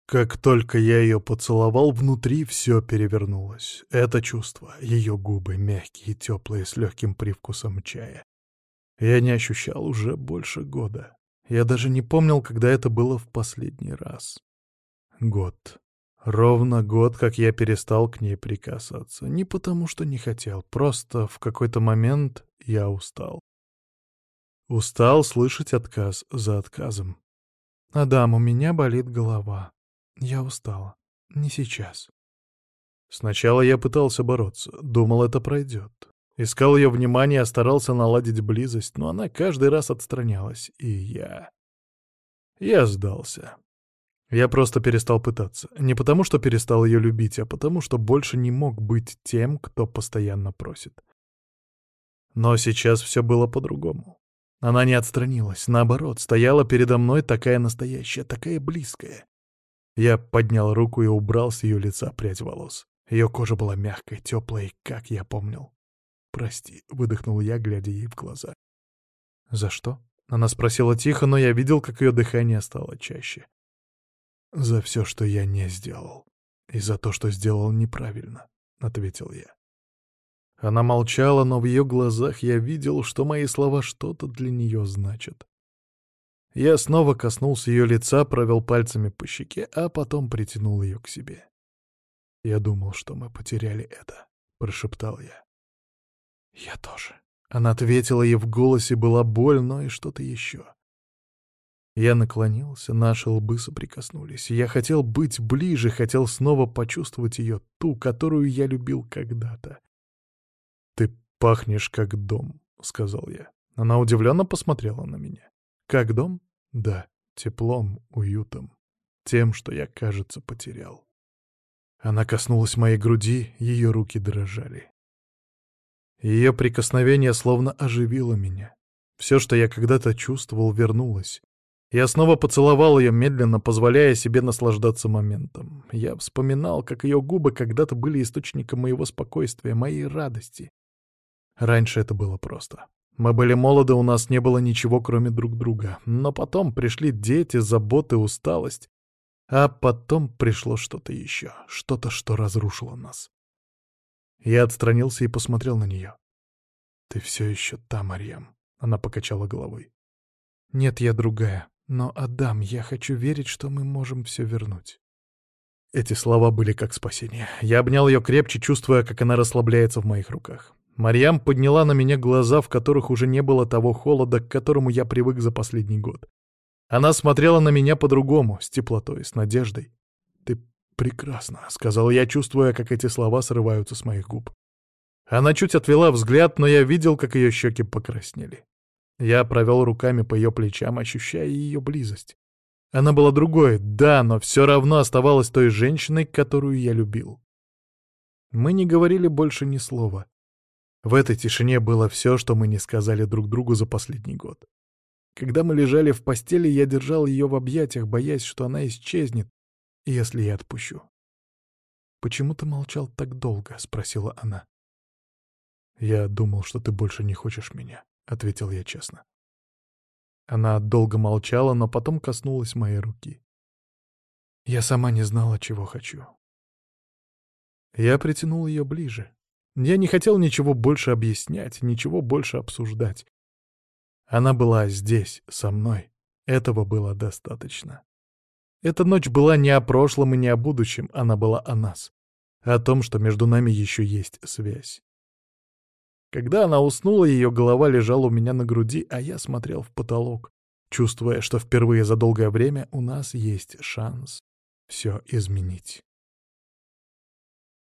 Как только я ее поцеловал, внутри все перевернулось. Это чувство, ее губы, мягкие и теплые, с легким привкусом чая. Я не ощущал уже больше года. Я даже не помнил, когда это было в последний раз. Год. Ровно год, как я перестал к ней прикасаться. Не потому, что не хотел, просто в какой-то момент я устал. Устал слышать отказ за отказом. «Адам, у меня болит голова. Я устала. Не сейчас». Сначала я пытался бороться, думал, это пройдет. Искал ее внимание, старался наладить близость, но она каждый раз отстранялась, и Я сдался. Я просто перестал пытаться. Не потому, что перестал ее любить, а потому, что больше не мог быть тем, кто постоянно просит. Но сейчас все было по-другому. Она не отстранилась, наоборот, стояла передо мной такая настоящая, такая близкая. Я поднял руку и убрал с ее лица прядь волос. Ее кожа была мягкой, теплой, как я помнил. «Прости», — выдохнул я, глядя ей в глаза. «За что?» — она спросила тихо, но я видел, как ее дыхание стало чаще. «За все, что я не сделал. И за то, что сделал неправильно», — ответил я. Она молчала, но в ее глазах я видел, что мои слова что-то для нее значат. Я снова коснулся ее лица, провел пальцами по щеке, а потом притянул ее к себе. «Я думал, что мы потеряли это», — прошептал я. «Я тоже». Она ответила, и в голосе была боль, но и что-то еще. Я наклонился, наши лбы соприкоснулись. Я хотел быть ближе, хотел снова почувствовать ее, ту, которую я любил когда-то. «Ты пахнешь как дом», — сказал я. Она удивленно посмотрела на меня. «Как дом?» «Да, теплом, уютом, тем, что я, кажется, потерял». Она коснулась моей груди, ее руки дрожали. Ее прикосновение словно оживило меня. Все, что я когда-то чувствовал, вернулось. Я снова поцеловал ее, медленно позволяя себе наслаждаться моментом. Я вспоминал, как ее губы когда-то были источником моего спокойствия, моей радости. Раньше это было просто. Мы были молоды, у нас не было ничего, кроме друг друга. Но потом пришли дети, заботы, усталость. А потом пришло что-то еще, что-то, что разрушило нас. Я отстранился и посмотрел на нее. «Ты все еще та, Марьям», — она покачала головой. «Нет, я другая. Но, Адам, я хочу верить, что мы можем все вернуть». Эти слова были как спасение. Я обнял ее крепче, чувствуя, как она расслабляется в моих руках. Марьям подняла на меня глаза, в которых уже не было того холода, к которому я привык за последний год. Она смотрела на меня по-другому, с теплотой, с надеждой. «Ты прекрасна», — сказал я, чувствуя, как эти слова срываются с моих губ. Она чуть отвела взгляд, но я видел, как ее щеки покраснели. Я провел руками по ее плечам, ощущая ее близость. Она была другой, да, но все равно оставалась той женщиной, которую я любил. Мы не говорили больше ни слова. В этой тишине было все, что мы не сказали друг другу за последний год. Когда мы лежали в постели, я держал ее в объятиях, боясь, что она исчезнет, если я отпущу. «Почему ты молчал так долго?» — спросила она. «Я думал, что ты больше не хочешь меня», — ответил я честно. Она долго молчала, но потом коснулась моей руки. Я сама не знала, чего хочу. Я притянул ее ближе. Я не хотел ничего больше объяснять, ничего больше обсуждать. Она была здесь, со мной. Этого было достаточно. Эта ночь была не о прошлом и не о будущем, она была о нас. О том, что между нами еще есть связь. Когда она уснула, ее голова лежала у меня на груди, а я смотрел в потолок, чувствуя, что впервые за долгое время у нас есть шанс все изменить.